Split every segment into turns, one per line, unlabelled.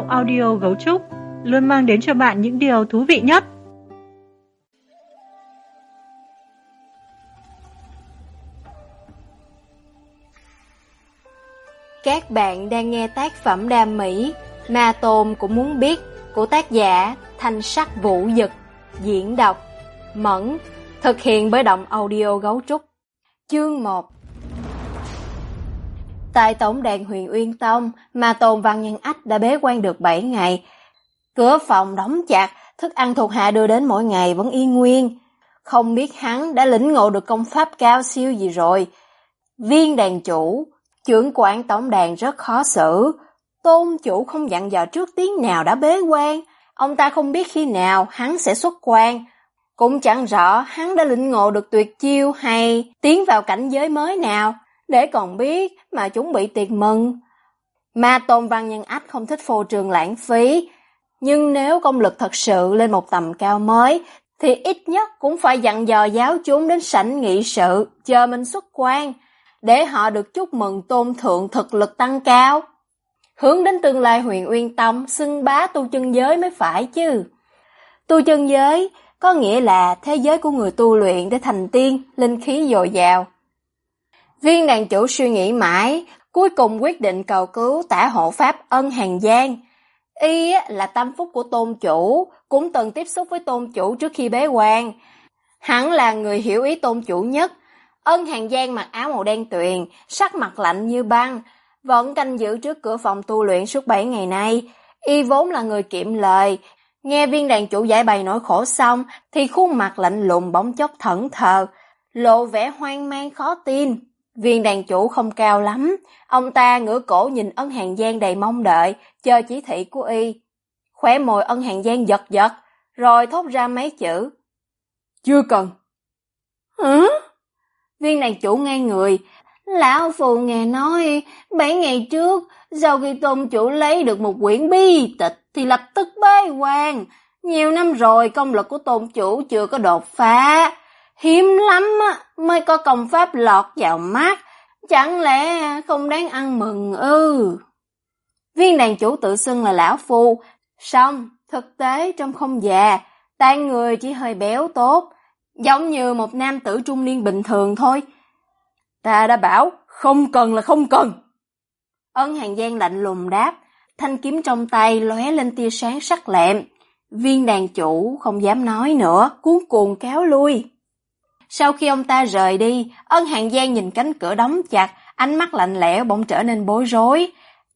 audio Gấu Trúc luôn mang đến cho bạn những điều thú vị nhất.
Các bạn đang nghe tác phẩm đam mỹ Ma Tôn Cũng Muốn Biết của tác giả Thanh Sắc Vũ Dực, diễn đọc Mẫn, thực hiện bởi Động Audio Gấu Trúc. Chương 1. Tại tổng đàn Huyền Uyên Tông, Ma Tôn Văn Nhân Ách đã bế quan được 7 ngày. Cửa phòng đóng chặt, thức ăn thuộc hạ đưa đến mỗi ngày vẫn y nguyên. Không biết hắn đã lĩnh ngộ được công pháp cao siêu gì rồi. Viên đàn chủ, trưởng quản tổng đàn rất khó xử. Tôn chủ không dặn dò trước tiếng nào đã bế quan. Ông ta không biết khi nào hắn sẽ xuất quan. Cũng chẳng rõ hắn đã lĩnh ngộ được tuyệt chiêu hay tiến vào cảnh giới mới nào, để còn biết mà chuẩn bị tiệc mừng. Ma Tôn Văn Nhân Ách không thích phô trương lãng phí, nhưng nếu công lực thật sự lên một tầm cao mới, thì ít nhất cũng phải dặn dò giáo chúng đến sảnh nghị sự, chờ mình xuất quan, để họ được chúc mừng tôn thượng thực lực tăng cao. Hướng đến tương lai Huyền Uyên Tông xưng bá tu chân giới mới phải chứ. Tu chân giới có nghĩa là thế giới của người tu luyện để thành tiên, linh khí dồi dào. Viên đàn chủ suy nghĩ mãi, cuối cùng quyết định cầu cứu tả hộ pháp Ân Hàn Giang. Y là tâm phúc của tôn chủ, cũng từng tiếp xúc với tôn chủ trước khi bế quan. Hắn là người hiểu ý tôn chủ nhất. Ân Hàn Giang mặc áo màu đen tuyền, sắc mặt lạnh như băng, vẫn canh giữ trước cửa phòng tu luyện suốt 7 ngày nay. Y vốn là người kiệm lời, nghe viên đàn chủ giải bày nỗi khổ xong, thì khuôn mặt lạnh lùng bỗng chốc thẫn thờ, lộ vẻ hoang mang khó tin. Viên đàn chủ không cao lắm, ông ta ngửa cổ nhìn Ân Hàn Giang đầy mong đợi, chờ chỉ thị của Y. Khóe môi Ân Hàn Giang giật giật, rồi thốt ra mấy chữ: "Chưa cần." Hả? Viên đàn chủ ngay người. Lão phù nghe nói 7 ngày trước, sau khi tôn chủ lấy được một quyển bi tịch thì lập tức bế quan. Nhiều năm rồi công lực của tôn chủ chưa có đột phá, hiếm lắm mới có công pháp lọt vào mắt, chẳng lẽ không đáng ăn mừng ư? Viên đàn chủ tự xưng là lão phu, song thực tế trông không già, tàn người chỉ hơi béo tốt, giống như một nam tử trung niên bình thường thôi. Ta đã bảo không cần là không cần. Ân Hàn Giang lạnh lùng đáp, thanh kiếm trong tay lóe lên tia sáng sắc lẹm. Viên đàn chủ không dám nói nữa, cuống cuồng cáo lui. Sau khi ông ta rời đi, Ân Hàn Giang nhìn cánh cửa đóng chặt, ánh mắt lạnh lẽo bỗng trở nên bối rối.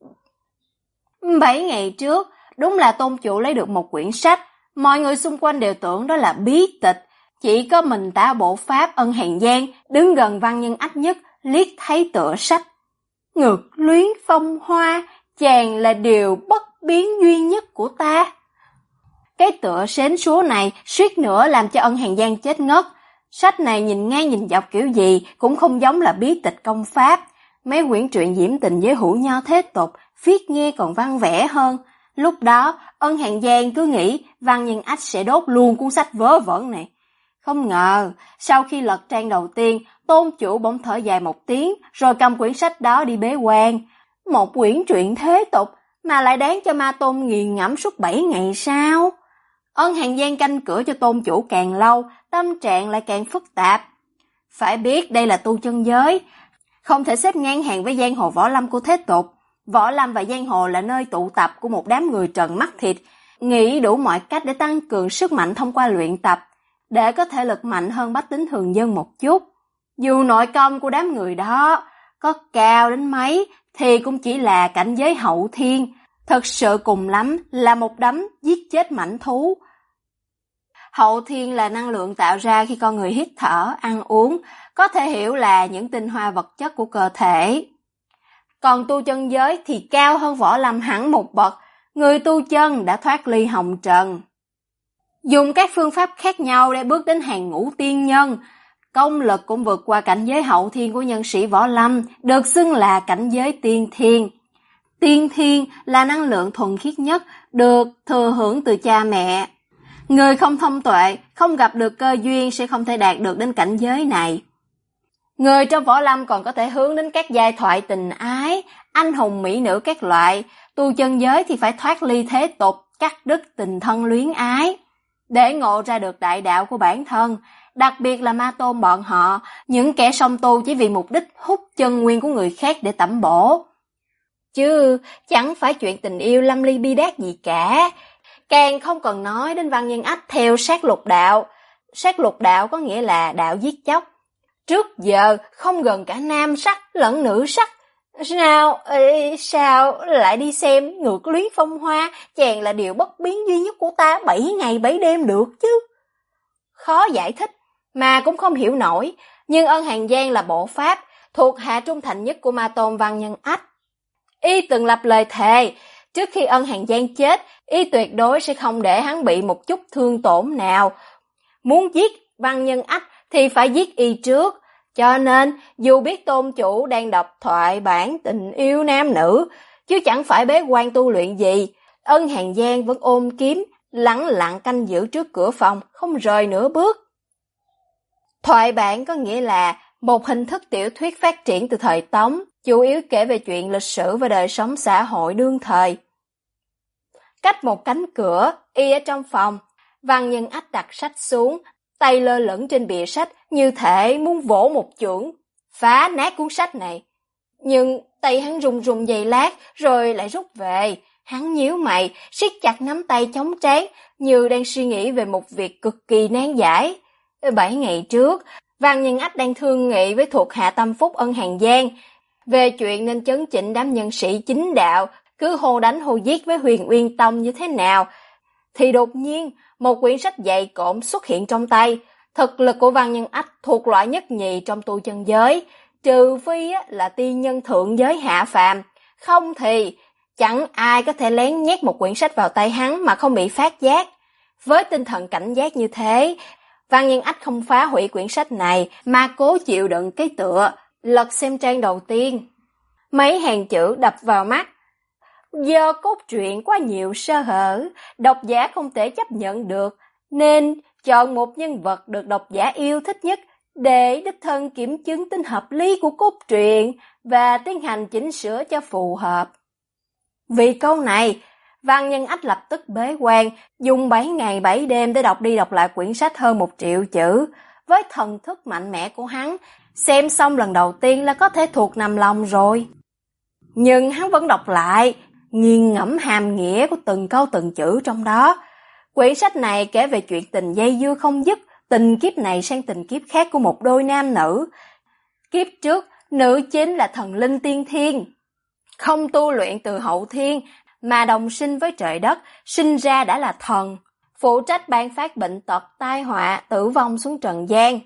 7 ngày trước, đúng là tôn chủ lấy được một quyển sách, mọi người xung quanh đều tưởng đó là bí tịch. Chỉ có mình tả bộ pháp Ân Hàn Giang đứng gần Văn Nhân Ách nhất liếc thấy tựa sách. Ngược luyến phong hoa, chàng là điều bất biến duy nhất của ta. Cái tựa xến xúa này suýt nữa làm cho Ân Hàn Giang chết ngất. Sách này nhìn ngang nhìn dọc kiểu gì cũng không giống là bí tịch công pháp. Mấy quyển truyện diễm tình với hữu nho thế tục, viết nghe còn văn vẻ hơn. Lúc đó, Ân Hàn Giang cứ nghĩ Văn Nhân Ách sẽ đốt luôn cuốn sách vớ vẩn này. Không ngờ, sau khi lật trang đầu tiên, tôn chủ bỗng thở dài một tiếng, rồi cầm quyển sách đó đi bế quan. Một quyển truyện thế tục, mà lại đáng cho Ma Tôn nghiền ngẫm suốt 7 ngày sao? Ân Hàn Giang canh cửa cho tôn chủ càng lâu, tâm trạng lại càng phức tạp. Phải biết đây là tu chân giới, không thể xếp ngang hàng với giang hồ võ lâm của thế tục. Võ lâm và giang hồ là nơi tụ tập của một đám người trần mắt thịt, nghĩ đủ mọi cách để tăng cường sức mạnh thông qua luyện tập, để có thể lực mạnh hơn bách tính thường dân một chút. Dù nội công của đám người đó có cao đến mấy thì cũng chỉ là cảnh giới hậu thiên, thực sự cùng lắm là một đấm giết chết mãnh thú. Hậu thiên là năng lượng tạo ra khi con người hít thở, ăn uống, có thể hiểu là những tinh hoa vật chất của cơ thể. Còn tu chân giới thì cao hơn võ lâm hẳn một bậc, người tu chân đã thoát ly hồng trần. Dùng các phương pháp khác nhau để bước đến hàng ngũ tiên nhân, công lực cũng vượt qua cảnh giới hậu thiên của nhân sĩ võ lâm, được xưng là cảnh giới tiên thiên. Tiên thiên là năng lượng thuần khiết nhất, được thừa hưởng từ cha mẹ. Người không thông tuệ, không gặp được cơ duyên sẽ không thể đạt được đến cảnh giới này. Người trong võ lâm còn có thể hướng đến các giai thoại tình ái, anh hùng mỹ nữ các loại, tu chân giới thì phải thoát ly thế tục, cắt đứt tình thân luyến ái, để ngộ ra được đại đạo của bản thân. Đặc biệt là ma tôn bọn họ, những kẻ song tu chỉ vì mục đích hút chân nguyên của người khác để tẩm bổ. Chứ chẳng phải chuyện tình yêu lâm ly bi đát gì cả. Càng không cần nói đến Văn Nhân Ách theo sát lục đạo. Sát lục đạo có nghĩa là đạo giết chóc. Trước giờ không gần cả nam sắc lẫn nữ sắc. Sao lại đi xem Ngược Luyến Phong Hoa, chàng là điều bất biến duy nhất của ta 7 ngày 7 đêm được chứ? Khó giải thích, mà cũng không hiểu nổi, nhưng Ân Hàn Giang là bộ pháp, thuộc hạ trung thành nhất của ma tôn Văn Nhân Ách. Y từng lập lời thề, trước khi Ân Hàn Giang chết, y tuyệt đối sẽ không để hắn bị một chút thương tổn nào. Muốn giết Văn Nhân Ách thì phải giết y trước. Cho nên, dù biết tôn chủ đang đọc thoại bản tình yêu nam nữ, chứ chẳng phải bế quan tu luyện gì, Ân Hàn Giang vẫn ôm kiếm, lẳng lặng canh giữ trước cửa phòng, không rời nửa bước. Thoại bản có nghĩa là một hình thức tiểu thuyết phát triển từ thời Tống, chủ yếu kể về chuyện lịch sử và đời sống xã hội đương thời. Cách một cánh cửa, y ở trong phòng, Văn Nhân Ách đặt sách xuống, tay lơ lửng trên bìa sách như thể muốn vỗ một chưởng, phá nát cuốn sách này. Nhưng tay hắn run run giây lát rồi lại rút về. Hắn nhíu mày, siết chặt nắm tay chống trán như đang suy nghĩ về một việc cực kỳ nan giải. 7 ngày trước, Văn Nhân Ách đang thương nghị với thuộc hạ tâm phúc Ân Hàn Giang về chuyện nên chấn chỉnh đám nhân sĩ chính đạo, cứ hô đánh hô giết với Huyền Uyên Tông như thế nào. Thì đột nhiên, một quyển sách dày cộm xuất hiện trong tay. Thực lực của Văn Nhân Ách thuộc loại nhất nhì trong tu chân giới, trừ phi là tiên nhân thượng giới hạ phàm, không thì chẳng ai có thể lén nhét một quyển sách vào tay hắn mà không bị phát giác. Với tinh thần cảnh giác như thế, Văn Nhân Ách không phá hủy quyển sách này mà cố chịu đựng cái tựa, lật xem trang đầu tiên. Mấy hàng chữ đập vào mắt. Do cốt truyện quá nhiều sơ hở, độc giả không thể chấp nhận được, nên chọn một nhân vật được độc giả yêu thích nhất để đích thân kiểm chứng tính hợp lý của cốt truyện và tiến hành chỉnh sửa cho phù hợp. Vì câu này, Văn Nhân Ách lập tức bế quan, dùng 7 ngày 7 đêm để đọc đi đọc lại quyển sách hơn 1 triệu chữ. Với thần thức mạnh mẽ của hắn, xem xong lần đầu tiên là có thể thuộc nằm lòng rồi. Nhưng hắn vẫn đọc lại, nghiền ngẫm hàm nghĩa của từng câu từng chữ trong đó. Quyển sách này kể về chuyện tình dây dưa không dứt, tình kiếp này sang tình kiếp khác của một đôi nam nữ. Kiếp trước, nữ chính là thần linh tiên thiên, không tu luyện từ hậu thiên, mà đồng sinh với trời đất, sinh ra đã là thần, phụ trách ban phát bệnh tật, tai họa, tử vong xuống trần gian.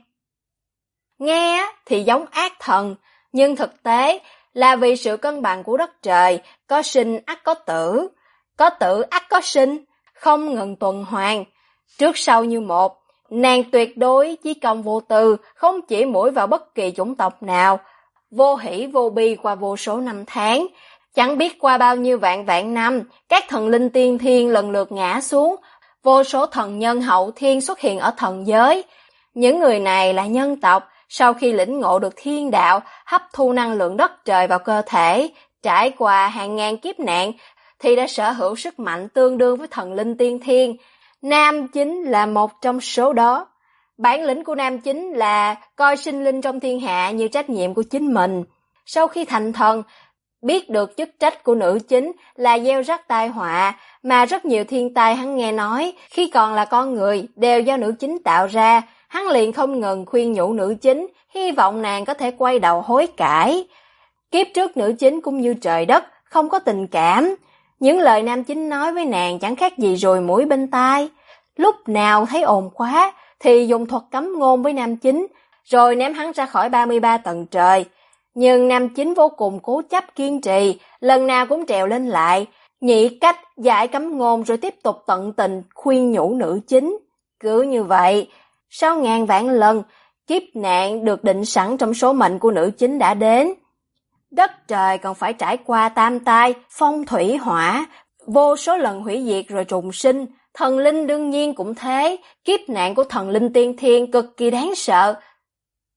Nghe thì giống ác thần, nhưng thực tế là vì sự cân bằng của đất trời, có sinh ắt có tử ắt có sinh, không ngừng tuần hoàn. Trước sau như một, nàng tuyệt đối chí công vô tư, không chỉ mũi vào bất kỳ chủng tộc nào, vô hỷ vô bi qua vô số năm tháng. Chẳng biết qua bao nhiêu vạn năm, các thần linh tiên thiên lần lượt ngã xuống, vô số thần nhân hậu thiên xuất hiện ở thần giới. Những người này là nhân tộc, sau khi lĩnh ngộ được thiên đạo, hấp thu năng lượng đất trời vào cơ thể, trải qua hàng ngàn kiếp nạn, thì đã sở hữu sức mạnh tương đương với thần linh tiên thiên. Nam chính là một trong số đó. Bản lĩnh của nam chính là coi sinh linh trong thiên hạ như trách nhiệm của chính mình. Sau khi thành thần, biết được chức trách của nữ chính là gieo rắc tai họa, mà rất nhiều thiên tai hắn nghe nói, khi còn là con người, đều do nữ chính tạo ra. Hắn liền không ngừng khuyên nhủ nữ chính, hy vọng nàng có thể quay đầu hối cải. Kiếp trước nữ chính cũng như trời đất, không có tình cảm. Những lời nam chính nói với nàng chẳng khác gì ruồi muỗi bên tai. Lúc nào thấy ồn quá, thì dùng thuật cấm ngôn với nam chính, rồi ném hắn ra khỏi 33 tầng trời. Nhưng nam chính vô cùng cố chấp kiên trì, lần nào cũng trèo lên lại, nghĩ cách giải cấm ngôn rồi tiếp tục tận tình khuyên nhủ nữ chính. Cứ như vậy, sau ngàn vạn lần, kiếp nạn được định sẵn trong số mệnh của nữ chính đã đến. Đất trời còn phải trải qua tam tai, phong thủy hỏa, vô số lần hủy diệt rồi trùng sinh. Thần linh đương nhiên cũng thế, kiếp nạn của thần linh tiên thiên cực kỳ đáng sợ.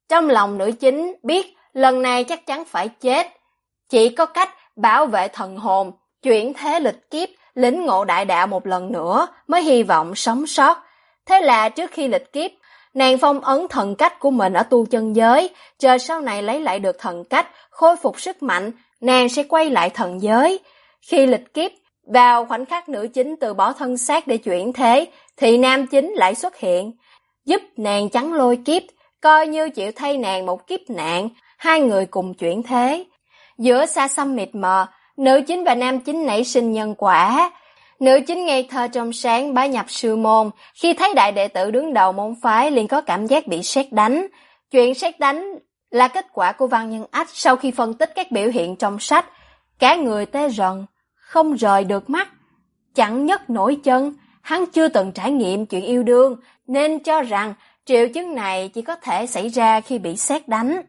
Trong lòng nữ chính biết lần này chắc chắn phải chết. Chỉ có cách bảo vệ thần hồn, chuyển thế lịch kiếp, lĩnh ngộ đại đạo một lần nữa mới hy vọng sống sót. Thế là trước khi lịch kiếp, nàng phong ấn thần cách của mình ở tu chân giới, chờ sau này lấy lại được thần cách, khôi phục sức mạnh, nàng sẽ quay lại thần giới. Khi lịch kiếp, vào khoảnh khắc nữ chính từ bỏ thân xác để chuyển thế, thì nam chính lại xuất hiện, giúp nàng chắn lôi kiếp, coi như chịu thay nàng một kiếp nạn, hai người cùng chuyển thế. Giữa xa xăm mịt mờ, nữ chính và nam chính nảy sinh nhân quả. Nữ chính ngây thơ trong sáng bái nhập sư môn, khi thấy đại đệ tử đứng đầu môn phái liền có cảm giác bị sét đánh. Chuyện sét đánh là kết quả của Văn Nhân Ách sau khi phân tích các biểu hiện trong sách. Cả người tê rần, không rời được mắt, chẳng nhấc nổi chân. Hắn chưa từng trải nghiệm chuyện yêu đương, nên cho rằng triệu chứng này chỉ có thể xảy ra khi bị sét đánh.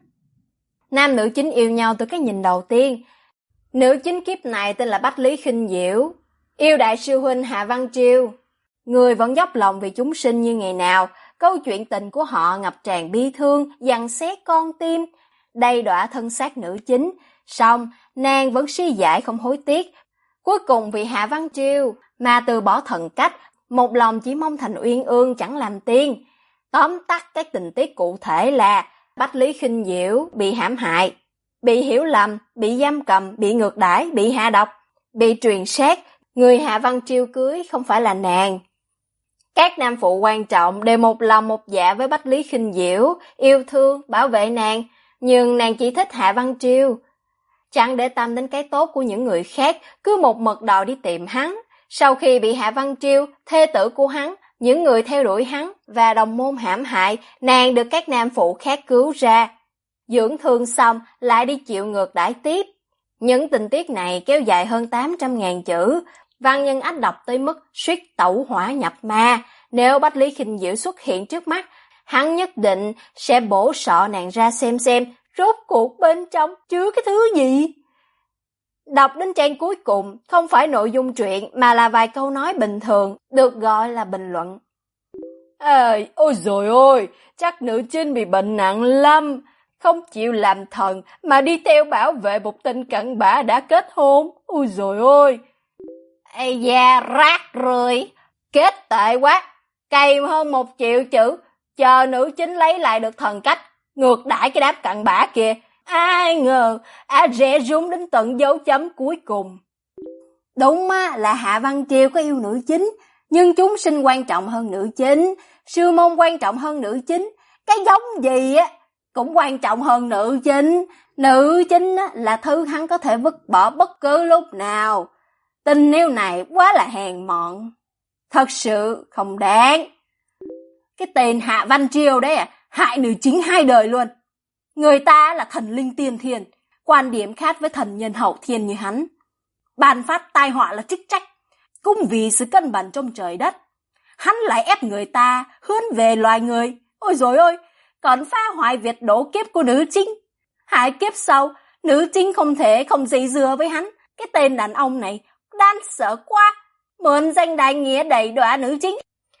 Nam nữ chính yêu nhau từ cái nhìn đầu tiên. Nữ chính kiếp này tên là Bách Lý Khinh Diễu, yêu đại sư huynh Hạ Văn Triều. Người vẫn dốc lòng vì chúng sinh như ngày nào, câu chuyện tình của họ ngập tràn bi thương, giằng xé con tim, đầy đọa thân xác nữ chính. Song nàng vẫn suy giải không hối tiếc. Cuối cùng vì Hạ Văn Triều mà từ bỏ thần cách, một lòng chỉ mong thành uyên ương chẳng làm tiên. Tóm tắt các tình tiết cụ thể là Bách Lý Khinh Diễu bị hãm hại, bị hiểu lầm, bị giam cầm, bị ngược đãi, bị hạ độc, bị truyền sát. Người Hạ Văn Triều cưới không phải là nàng. Các nam phụ quan trọng đều một lòng một dạ với Bách Lý Khinh Diễu, yêu thương, bảo vệ nàng, nhưng nàng chỉ thích Hạ Văn Triều. Chẳng để tâm đến cái tốt của những người khác, cứ một mực đòi đi tìm hắn. Sau khi bị Hạ Văn Triều, thê tử của hắn, những người theo đuổi hắn và đồng môn hãm hại, nàng được các nam phụ khác cứu ra. Dưỡng thương xong lại đi chịu ngược đãi tiếp. Những tình tiết này kéo dài hơn 800.000 chữ. Văn Nhân Ách đọc tới mức suýt tẩu hỏa nhập ma. Nếu Bách Lý Khinh Diễu xuất hiện trước mắt, hắn nhất định sẽ bổ sọ nàng ra xem rốt cuộc bên trong chứa cái thứ gì. Đọc đến trang cuối cùng, không phải nội dung truyện mà là vài câu nói bình thường, được gọi là bình luận. Ôi dồi ôi, chắc nữ chính bị bệnh nặng lắm, không chịu làm thần mà đi theo bảo vệ một tên cặn bã đã kết hôn. Ôi dồi ôi. Ây da, rác rưởi, kết tệ quá, cày hơn 1 triệu chữ, chờ nữ chính lấy lại được thần cách, ngược đãi cái đám cặn bã kìa. Ai ngờ, rẽ rúng đến tận dấu chấm cuối cùng. Đúng á, là Hạ Văn Triều có yêu nữ chính, nhưng chúng sinh quan trọng hơn nữ chính, sư môn quan trọng hơn nữ chính, cái giống gì á cũng quan trọng hơn nữ chính. Nữ chính á là thứ hắn có thể vứt bỏ bất cứ lúc nào. Tình yêu này quá là hèn mọn, thật sự không đáng. Cái tên Hạ Văn Triều đấy hại nữ chính 2 đời luôn. Người ta là thần linh tiên thiên, quan điểm khác với thần nhân hậu thiên như hắn. Ban phát tai họa là chức trách, cũng vì sự cân bằng trong trời đất. Hắn lại ép người ta hướng về loài người. Ôi dồi ôi, còn phá hoại việc đổ kiếp của nữ chính. 2 kiếp sau, nữ chính không thể không dây dưa với hắn. Cái tên đàn ông này đáng sợ quá, mượn danh đại nghĩa đẩy đọa nữ chính.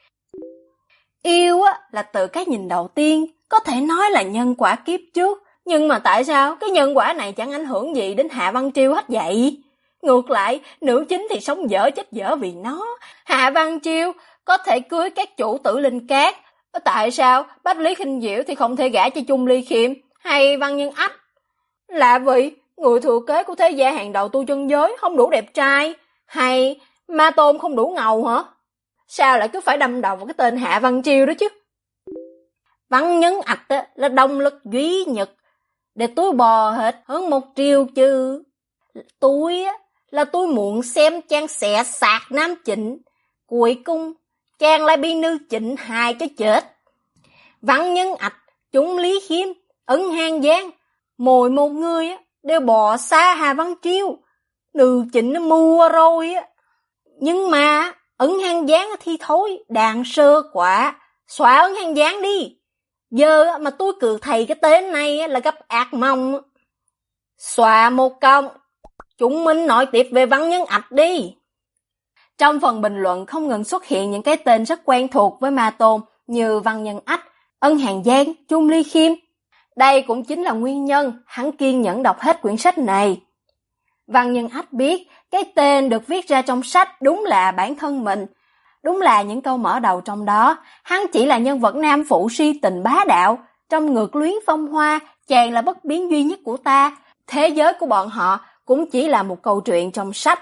Yêu là từ cái nhìn đầu tiên, có thể nói là nhân quả kiếp trước, nhưng mà tại sao cái nhân quả này chẳng ảnh hưởng gì đến Hạ Văn Triều hết vậy? Ngược lại, nữ chính thì sống dở chết dở vì nó. Hạ Văn Triều có thể cưới các chủ tử linh cát, tại sao Bách Lý Khinh Diễu thì không thể gả cho Chung Ly Khiêm hay Văn Nhân Ách? Là vì người thừa kế của thế gia hàng đầu tu chân giới không đủ đẹp trai, hay Ma Tôn không đủ ngầu hả? Sao lại cứ phải đâm đầu vào cái tên Hạ Văn Triều đó chứ? Văn Nhân Ách là động lực duy nhất để tôi bò hết hơn 1 triệu chứ. Tôi là tôi muốn xem chàng xẻ sạc nam Trịnh, cuối cùng chàng lại bị nữ Trịnh hại cho chết. Văn Nhân Ách, Chung Lý Khiêm, Ân Hàng Giang, mỗi một người đều bỏ xa Hạ Văn Triều. Nữ Trịnh nó mua rồi á. Nhưng mà Ân Hàng Giang thì thôi, đàn sơ quá, xóa Ân Hàng Giang đi. Giờ mà tôi cứ thầy cái tên này là gặp ác mộng. Xóa một công, chúng mình nói tiếp về Văn Nhân Ách đi. Trong phần bình luận không ngừng xuất hiện những cái tên rất quen thuộc với Ma Tôn như Văn Nhân Ách, Ân Hàng Giang, Chung Ly Khiêm. Đây cũng chính là nguyên nhân hắn kiên nhẫn đọc hết quyển sách này. Văn Nhân Ách biết cái tên được viết ra trong sách đúng là bản thân mình. Đúng là những câu mở đầu trong đó, hắn chỉ là nhân vật nam phụ si tình bá đạo. Trong Ngược Luyến Phong Hoa, chàng là bất biến duy nhất của ta. Thế giới của bọn họ cũng chỉ là một câu chuyện trong sách.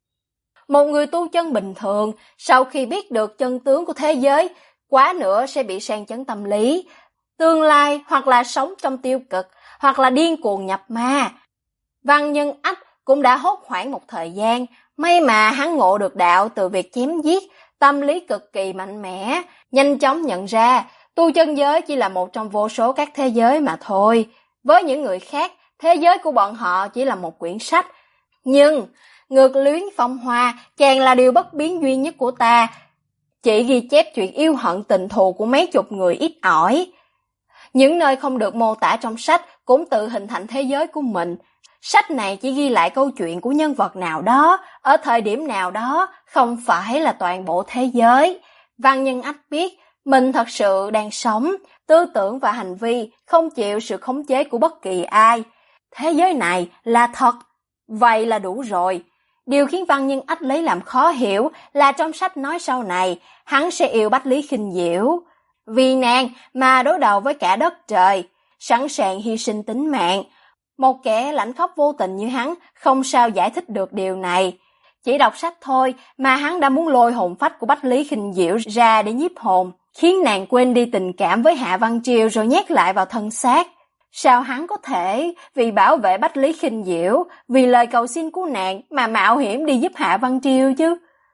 Một người tu chân bình thường, sau khi biết được chân tướng của thế giới, quá nữa sẽ bị sang chấn tâm lý. Tương lai hoặc là sống trong tiêu cực, hoặc là điên cuồng nhập ma. Văn Nhân Ách cũng đã hốt hoảng một thời gian, may mà hắn ngộ được đạo từ việc chém giết, tâm lý cực kỳ mạnh mẽ, nhanh chóng nhận ra tu chân giới chỉ là một trong vô số các thế giới mà thôi. Với những người khác, thế giới của bọn họ chỉ là một quyển sách. Nhưng, Ngược Luyến Phong Hoa, chàng là điều bất biến duy nhất của ta. Chỉ ghi chép chuyện yêu hận tình thù của mấy chục người ít ỏi. Những nơi không được mô tả trong sách cũng tự hình thành thế giới của mình. Sách này chỉ ghi lại câu chuyện của nhân vật nào đó, ở thời điểm nào đó, không phải là toàn bộ thế giới. Văn Nhân Ách biết, mình thật sự đang sống, tư tưởng và hành vi không chịu sự khống chế của bất kỳ ai. Thế giới này là thật, vậy là đủ rồi. Điều khiến Văn Nhân Ách lấy làm khó hiểu là trong sách nói sau này, hắn sẽ yêu Bách Lý Khinh Diễu. Vì nàng mà đối đầu với cả đất trời, sẵn sàng hy sinh tính mạng. Một kẻ lãnh khóc vô tình như hắn không sao giải thích được điều này. Chỉ đọc sách thôi mà hắn đã muốn lôi hồn phách của Bách Lý Khinh Diễu ra để nhiếp hồn, khiến nàng quên đi tình cảm với Hạ Văn Triều rồi nhét lại vào thân xác. Sao hắn có thể vì bảo vệ Bách Lý Khinh Diễu, vì lời cầu xin của nàng mà mạo hiểm đi giúp Hạ Văn Triều chứ?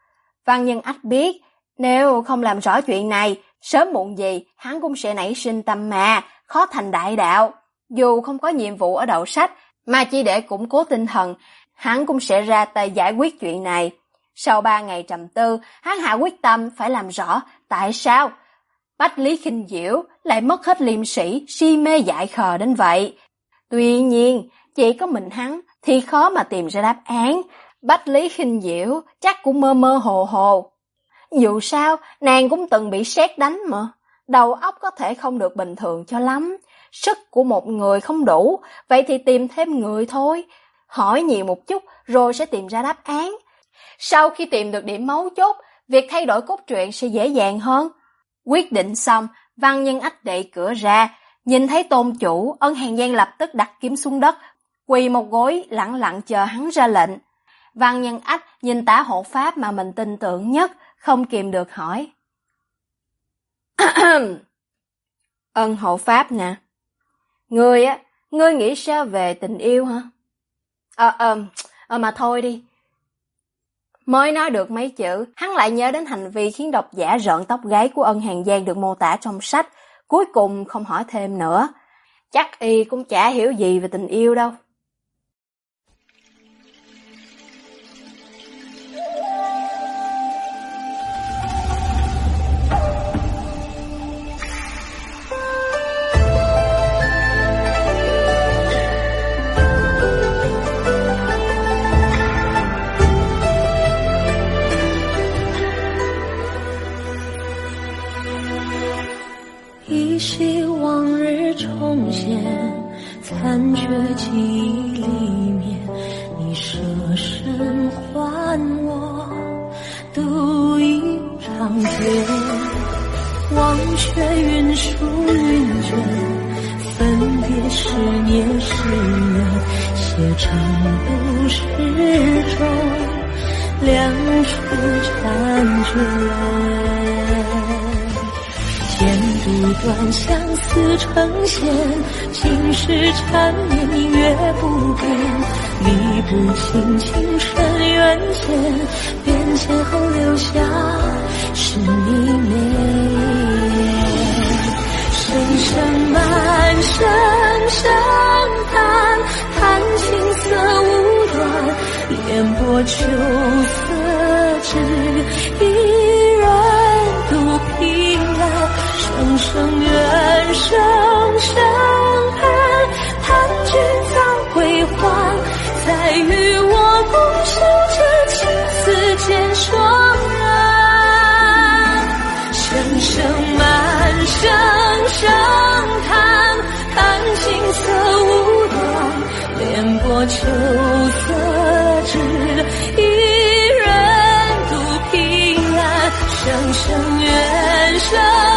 Văn Nhân Ách biết, nếu không làm rõ chuyện này, sớm muộn gì hắn cũng sẽ nảy sinh tâm ma, khó thành đại đạo. Dù không có nhiệm vụ ở đầu sách, mà chỉ để củng cố tinh thần, hắn cũng sẽ ra tay giải quyết chuyện này. Sau 3 ngày trầm tư, hắn hạ quyết tâm phải làm rõ tại sao Bách Lý Khinh Diễu lại mất hết liêm sĩ, si mê dại khờ đến vậy. Tuy nhiên, chỉ có mình hắn thì khó mà tìm ra đáp án. Bách Lý Khinh Diễu chắc cũng mơ mơ hồ hồ. Dù sao, nàng cũng từng bị sét đánh mà. Đầu óc có thể không được bình thường cho lắm. Sức của một người không đủ, vậy thì tìm thêm người thôi. Hỏi nhiều một chút rồi sẽ tìm ra đáp án. Sau khi tìm được điểm mấu chốt, việc thay đổi cốt truyện sẽ dễ dàng hơn. Quyết định xong, Văn Nhân Ách đẩy cửa ra, nhìn thấy tôn chủ, Ân Hàn Giang lập tức đặt kiếm xuống đất, quỳ một gối lặng lặng chờ hắn ra lệnh. Văn Nhân Ách nhìn tả hộ pháp mà mình tin tưởng nhất, không kìm được hỏi. Ân hộ pháp nè, ngươi nghĩ sao về tình yêu hả? Mà thôi đi. Mới nói được mấy chữ, hắn lại nhớ đến hành vi khiến độc giả rợn tóc gáy của Ân Hàn Giang được mô tả trong sách, cuối cùng không hỏi thêm nữa. Chắc y cũng chả hiểu gì về tình yêu đâu.
依稀往日重现，残缺记忆里面，你舍身还我，独饮长街，忘却云舒云卷，分别十年十月，写成故事中两处婵娟。剪不断相思成线，情是缠绵明月不变，理不清情深缘浅，变迁后留下是你美。声声满声声叹，叹青涩无端，烟波秋色只一人独凭栏。声声怨，声声恨，盼君早归还，再与我共守这青丝渐霜染。声声满，声声叹，叹情色止，一人独凭栏，声声怨声。